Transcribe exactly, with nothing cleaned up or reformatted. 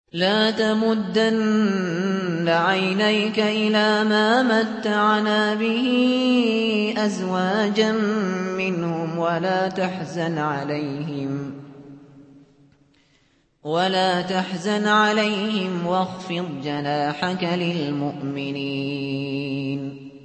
لا تمدن عينيك إلى ما متعنا به أزواجا منهم ولا تحزن عليهم ولا تحزن عليهم واخفض جناحك للمؤمنين